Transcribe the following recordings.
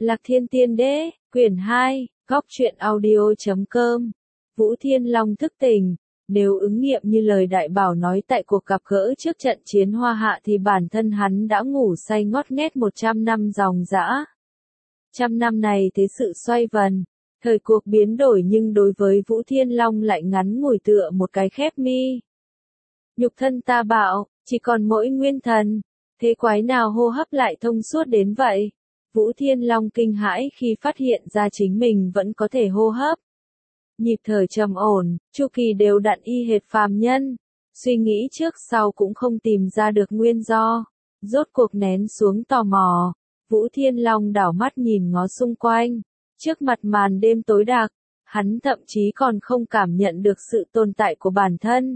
Lạc Thiên Tiên Đế, quyển 2, góc truyện audio.com. Vũ Thiên Long thức tỉnh. Nếu ứng nghiệm như lời đại bảo nói tại cuộc gặp gỡ trước trận chiến Hoa Hạ thì bản thân hắn đã ngủ say ngót nghét 100 năm dòng dã. 100 năm này thế sự xoay vần, thời cuộc biến đổi nhưng đối với Vũ Thiên Long lại ngắn ngủi tựa một cái khép mi. Nhục thân ta bạo, chỉ còn mỗi nguyên thần, thế quái nào hô hấp lại thông suốt đến vậy? Vũ Thiên Long kinh hãi khi phát hiện ra chính mình vẫn có thể hô hấp. Nhịp thở trầm ổn, chu kỳ đều đặn y hệt phàm nhân. Suy nghĩ trước sau cũng không tìm ra được nguyên do. Rốt cuộc nén xuống tò mò. Vũ Thiên Long đảo mắt nhìn ngó xung quanh. Trước mặt màn đêm tối đặc, hắn thậm chí còn không cảm nhận được sự tồn tại của bản thân.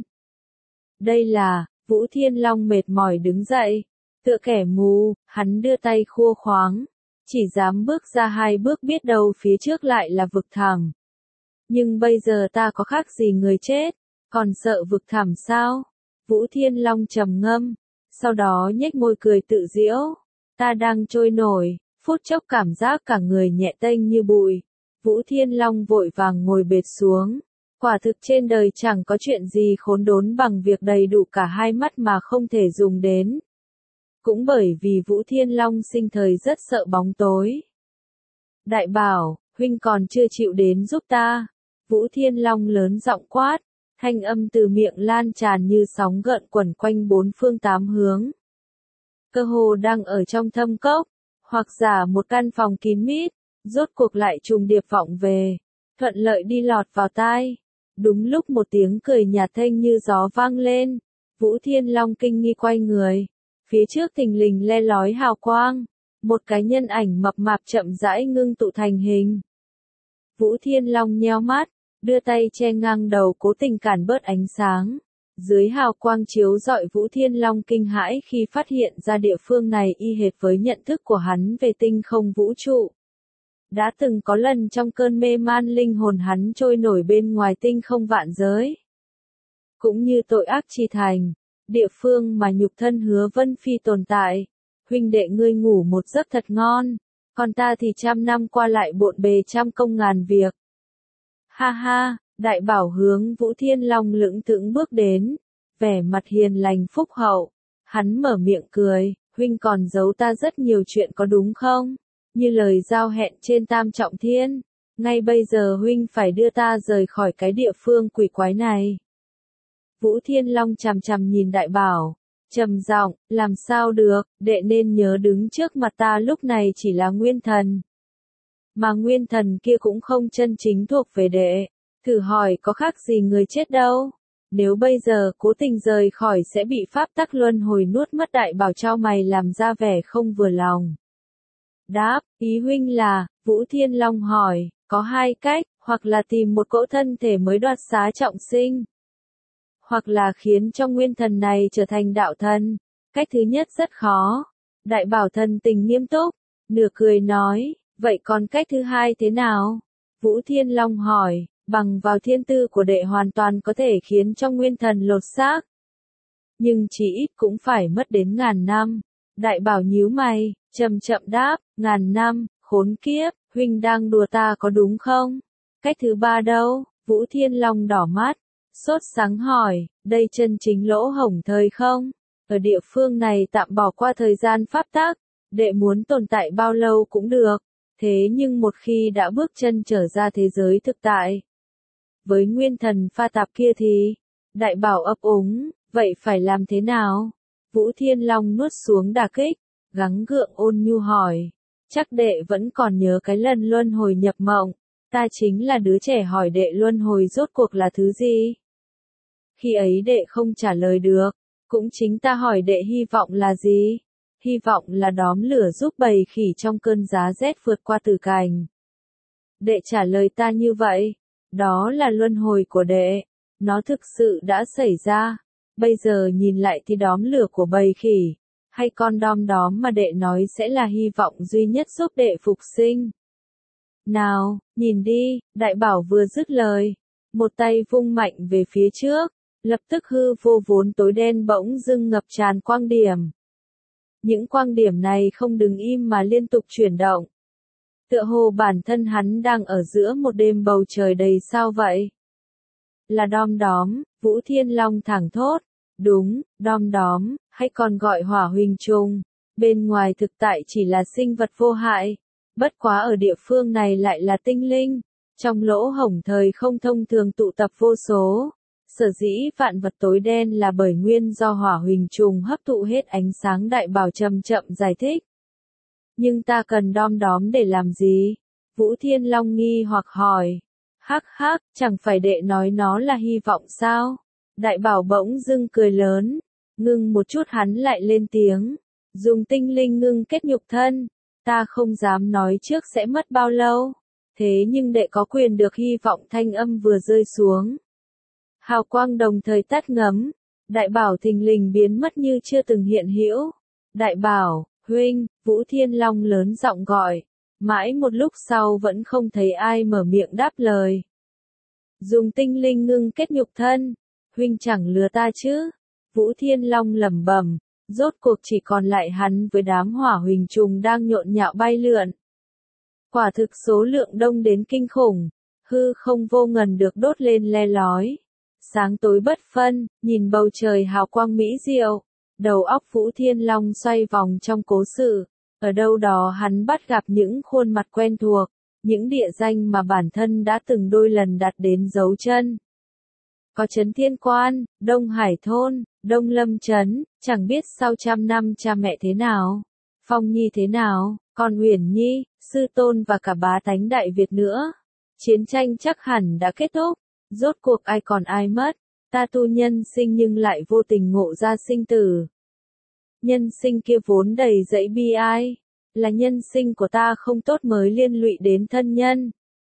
Đây là, Vũ Thiên Long mệt mỏi đứng dậy. Tựa kẻ mù, hắn đưa tay khua khoáng. Chỉ dám bước ra 2 bước biết đâu phía trước lại là vực thẳm. Nhưng bây giờ ta có khác gì người chết, còn sợ vực thẳm sao? Vũ Thiên Long trầm ngâm, sau đó nhếch môi cười tự giễu. Ta đang trôi nổi, phút chốc cảm giác cả người nhẹ tênh như bụi. Vũ Thiên Long vội vàng ngồi bệt xuống. Quả thực trên đời chẳng có chuyện gì khốn đốn bằng việc đầy đủ cả 2 mắt mà không thể dùng đến. Cũng bởi vì Vũ Thiên Long sinh thời rất sợ bóng tối. Đại bảo, huynh còn chưa chịu đến giúp ta. Vũ Thiên Long lớn giọng quát, thanh âm từ miệng lan tràn như sóng gợn quẩn quanh 4 phương 8 hướng. Cơ hồ đang ở trong thâm cốc, hoặc giả một căn phòng kín mít, rốt cuộc lại trùng điệp vọng về, thuận lợi đi lọt vào tai. Đúng lúc một tiếng cười nhạt thênh như gió vang lên, Vũ Thiên Long kinh nghi quay người. Phía trước thình lình le lói hào quang, một cái nhân ảnh mập mạp chậm rãi ngưng tụ thành hình. Vũ Thiên Long nheo mắt, đưa tay che ngang đầu cố tình cản bớt ánh sáng. Dưới hào quang chiếu rọi Vũ Thiên Long kinh hãi khi phát hiện ra địa phương này y hệt với nhận thức của hắn về tinh không vũ trụ. Đã từng có lần trong cơn mê man linh hồn hắn trôi nổi bên ngoài tinh không vạn giới. Cũng như tội ác chi thành. Địa phương mà nhục thân Hứa Vân Phi tồn tại. Huynh đệ ngươi ngủ một giấc thật ngon, còn ta thì 100 năm qua lại bộn bề trăm công ngàn việc. Ha ha, đại bảo hướng Vũ Thiên Long lững thững bước đến, vẻ mặt hiền lành phúc hậu. Hắn mở miệng cười, huynh còn giấu ta rất nhiều chuyện có đúng không? Như lời giao hẹn trên Tam Trọng Thiên, ngay bây giờ huynh phải đưa ta rời khỏi cái địa phương quỷ quái này. Vũ Thiên Long chằm chằm nhìn đại bảo, trầm giọng, làm sao được, đệ nên nhớ đứng trước mặt ta lúc này chỉ là nguyên thần. Mà nguyên thần kia cũng không chân chính thuộc về đệ, thử hỏi có khác gì người chết đâu. Nếu bây giờ cố tình rời khỏi sẽ bị pháp tắc luân hồi nuốt mất, đại bảo trao mày làm ra vẻ không vừa lòng. Đáp, ý huynh là, Vũ Thiên Long hỏi, có 2 cách, hoặc là tìm một cỗ thân thể mới đoạt xá trọng sinh. Hoặc là khiến cho nguyên thần này trở thành đạo thân. Cách thứ nhất rất khó. Đại bảo thần tình nghiêm túc, nửa cười nói, vậy còn cách thứ 2 thế nào? Vũ Thiên Long hỏi, bằng vào thiên tư của đệ hoàn toàn có thể khiến cho nguyên thần lột xác. Nhưng chỉ ít cũng phải mất đến 1000 năm. Đại bảo nhíu mày, chậm chậm đáp, 1000 năm, khốn kiếp, huynh đang đùa ta có đúng không? Cách thứ 3 đâu? Vũ Thiên Long đỏ mắt. Sốt sáng hỏi, đây chân chính lỗ hổng thời không? Ở địa phương này tạm bỏ qua thời gian pháp tắc, đệ muốn tồn tại bao lâu cũng được. Thế nhưng một khi đã bước chân trở ra thế giới thực tại, với nguyên thần pha tạp kia thì, đại bảo ấp úng, vậy phải làm thế nào? Vũ Thiên Long nuốt xuống đả kích, gắng gượng ôn nhu hỏi, chắc đệ vẫn còn nhớ cái lần luân hồi nhập mộng, ta chính là đứa trẻ hỏi đệ luân hồi rốt cuộc là thứ gì? Khi ấy đệ không trả lời được, cũng chính ta hỏi đệ hy vọng là gì? Hy vọng là đóm lửa giúp bầy khỉ trong cơn giá rét vượt qua tử cảnh. Đệ trả lời ta như vậy, đó là luân hồi của đệ, nó thực sự đã xảy ra. Bây giờ nhìn lại thì đóm lửa của bầy khỉ, hay con đom đóm mà đệ nói sẽ là hy vọng duy nhất giúp đệ phục sinh. Nào, nhìn đi, đại bảo vừa dứt lời, một tay vung mạnh về phía trước. Lập tức hư vô vốn tối đen bỗng dưng ngập tràn quang điểm. Những quang điểm này không đứng im mà liên tục chuyển động. Tựa hồ bản thân hắn đang ở giữa một đêm bầu trời đầy sao vậy. Là đom đóm, Vũ Thiên Long thẳng thốt. Đúng, đom đóm, hay còn gọi hỏa huỳnh trùng. Bên ngoài thực tại chỉ là sinh vật vô hại. Bất quá ở địa phương này lại là tinh linh. Trong lỗ hổng thời không thông thường tụ tập vô số. Sở dĩ vạn vật tối đen là bởi nguyên do hỏa huỳnh trùng hấp thụ hết ánh sáng. Đại bảo chậm chậm giải thích. Nhưng ta cần đom đóm để làm gì? Vũ Thiên Long nghi hoặc hỏi. Hắc hắc, chẳng phải đệ nói nó là hy vọng sao? Đại bảo bỗng dưng cười lớn. Ngưng một chút hắn lại lên tiếng. Dùng tinh linh ngưng kết nhục thân. Ta không dám nói trước sẽ mất bao lâu. Thế nhưng đệ có quyền được hy vọng. Thanh âm vừa rơi xuống. Hào quang đồng thời tắt ngấm. Đại bảo thình lình biến mất như chưa từng hiện hữu. Đại bảo, huynh, Vũ Thiên Long lớn giọng gọi. Mãi một lúc sau vẫn không thấy ai mở miệng đáp lời. Dùng tinh linh ngưng kết nhục thân. Huynh chẳng lừa ta chứ? Vũ Thiên Long lẩm bẩm. Rốt cuộc chỉ còn lại hắn với đám hỏa huỳnh trùng đang nhộn nhạo bay lượn. Quả thực số lượng đông đến kinh khủng. Hư không vô ngần được đốt lên le lói. Sáng tối bất phân, nhìn bầu trời hào quang mỹ diệu. Đầu óc Vũ Thiên Long xoay vòng trong cố sự. Ở đâu đó hắn bắt gặp những khuôn mặt quen thuộc. Những địa danh mà bản thân đã từng đôi lần đặt đến dấu chân. Có Trấn Thiên Quan, Đông Hải Thôn, Đông Lâm Trấn, chẳng biết sau 100 năm cha mẹ thế nào. Phong Nhi thế nào, còn Uyển Nhi, Sư Tôn và cả bá tánh Đại Việt nữa. Chiến tranh chắc hẳn đã kết thúc. Rốt cuộc ai còn ai mất. Ta tu nhân sinh nhưng lại vô tình ngộ ra sinh tử. Nhân sinh kia vốn đầy dẫy bi ai. Là nhân sinh của ta không tốt mới liên lụy đến thân nhân.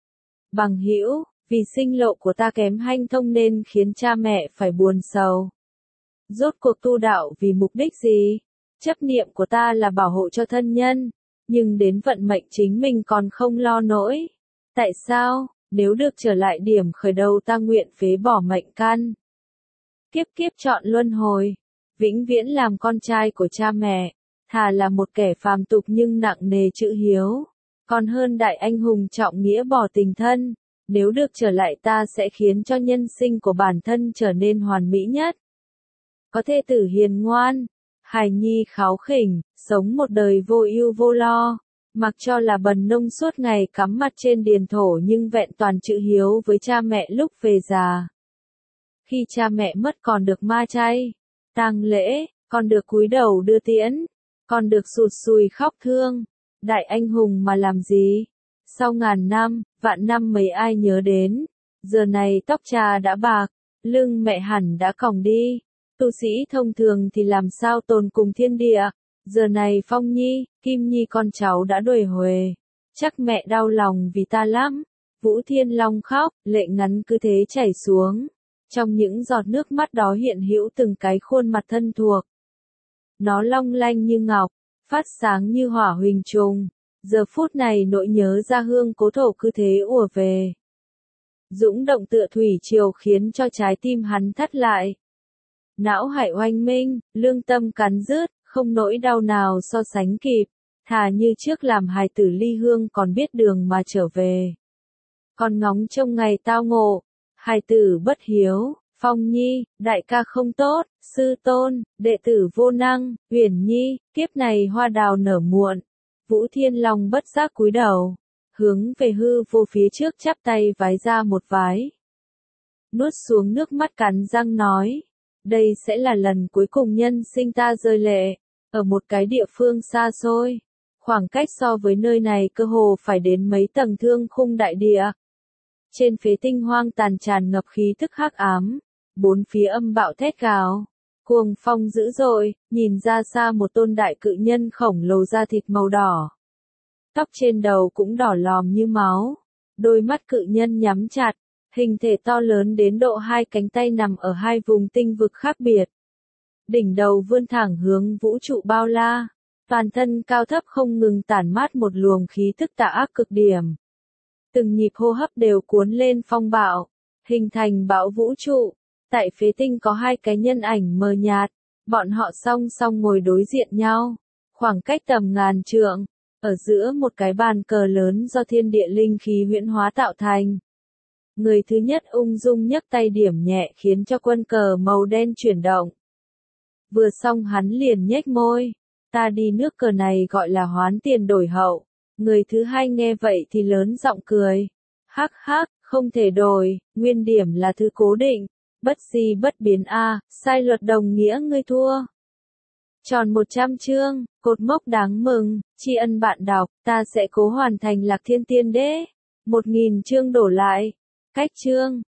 Bằng hữu, vì sinh lộ của ta kém hanh thông nên khiến cha mẹ phải buồn sầu. Rốt cuộc tu đạo vì mục đích gì? Chấp niệm của ta là bảo hộ cho thân nhân, nhưng đến vận mệnh chính mình còn không lo nổi. Tại sao? Nếu được trở lại điểm khởi đầu ta nguyện phế bỏ mệnh căn. Kiếp kiếp chọn luân hồi, vĩnh viễn làm con trai của cha mẹ, thà là một kẻ phàm tục nhưng nặng nề chữ hiếu, còn hơn đại anh hùng trọng nghĩa bỏ tình thân. Nếu được trở lại ta sẽ khiến cho nhân sinh của bản thân trở nên hoàn mỹ nhất. Có thê tử hiền ngoan, hài nhi kháu khỉnh, sống một đời vô ưu vô lo. Mặc cho là bần nông suốt ngày cắm mặt trên điền thổ nhưng vẹn toàn chữ hiếu với cha mẹ lúc về già. Khi cha mẹ mất còn được ma chay, tang lễ, còn được cúi đầu đưa tiễn, còn được sụt sùi khóc thương. Đại anh hùng mà làm gì? Sau ngàn năm, vạn năm mấy ai nhớ đến. Giờ này tóc cha đã bạc, lưng mẹ hẳn đã còng đi. Tu sĩ thông thường thì làm sao tồn cùng thiên địa. Giờ này Phong Nhi, Kim Nhi con cháu đã đuổi huề. Chắc mẹ đau lòng vì ta lắm. Vũ Thiên Long khóc, lệ ngắn cứ thế chảy xuống. Trong những giọt nước mắt đó hiện hữu từng cái khuôn mặt thân thuộc. Nó long lanh như ngọc, phát sáng như hỏa huỳnh trùng. Giờ phút này nỗi nhớ ra hương cố thổ cứ thế ùa về. Dũng động tựa thủy triều khiến cho trái tim hắn thắt lại. Não hải oanh minh, lương tâm cắn rứt, không nỗi đau nào so sánh kịp. Thà như trước làm hài tử ly hương còn biết đường mà trở về. Còn ngóng trông ngày tao ngộ, hài tử bất hiếu, Phong Nhi, đại ca không tốt, Sư Tôn, đệ tử vô năng, Uyển Nhi, kiếp này hoa đào nở muộn. Vũ Thiên Long bất giác cúi đầu, hướng về hư vô phía trước chắp tay vái ra một vái. Nuốt xuống nước mắt cắn răng nói, đây sẽ là lần cuối cùng nhân sinh ta rơi lệ, ở một cái địa phương xa xôi. Khoảng cách so với nơi này cơ hồ phải đến mấy tầng thương khung đại địa. Trên phế tinh hoang tàn tràn ngập khí thức hắc ám, bốn phía âm bạo thét gào. Cuồng phong dữ dội, nhìn ra xa một tôn đại cự nhân khổng lồ da thịt màu đỏ. Tóc trên đầu cũng đỏ lòm như máu. Đôi mắt cự nhân nhắm chặt, hình thể to lớn đến độ hai cánh tay nằm ở hai vùng tinh vực khác biệt. Đỉnh đầu vươn thẳng hướng vũ trụ bao la. Toàn thân cao thấp không ngừng tản mát một luồng khí thức tà ác cực điểm. Từng nhịp hô hấp đều cuốn lên phong bạo, hình thành bão vũ trụ. Tại phế tinh có hai cái nhân ảnh mờ nhạt, bọn họ song song ngồi đối diện nhau, khoảng cách tầm ngàn trượng. ở giữa một cái bàn cờ lớn do thiên địa linh khí huyễn hóa tạo thành. Người thứ nhất ung dung nhấc tay điểm nhẹ khiến cho quân cờ màu đen chuyển động. Vừa xong hắn liền nhếch môi. Ta đi nước cờ này gọi là hoán tiền đổi hậu. Người thứ hai nghe vậy thì lớn giọng cười. Hắc hắc, không thể đổi, nguyên điểm là thứ cố định. Bất di bất biến a, sai luật đồng nghĩa ngươi thua. Tròn 100 chương, cột mốc đáng mừng, tri ân bạn đọc, ta sẽ cố hoàn thành Lạc Thiên Tiên Đế. 1000 chương đổ lại. Cách chương.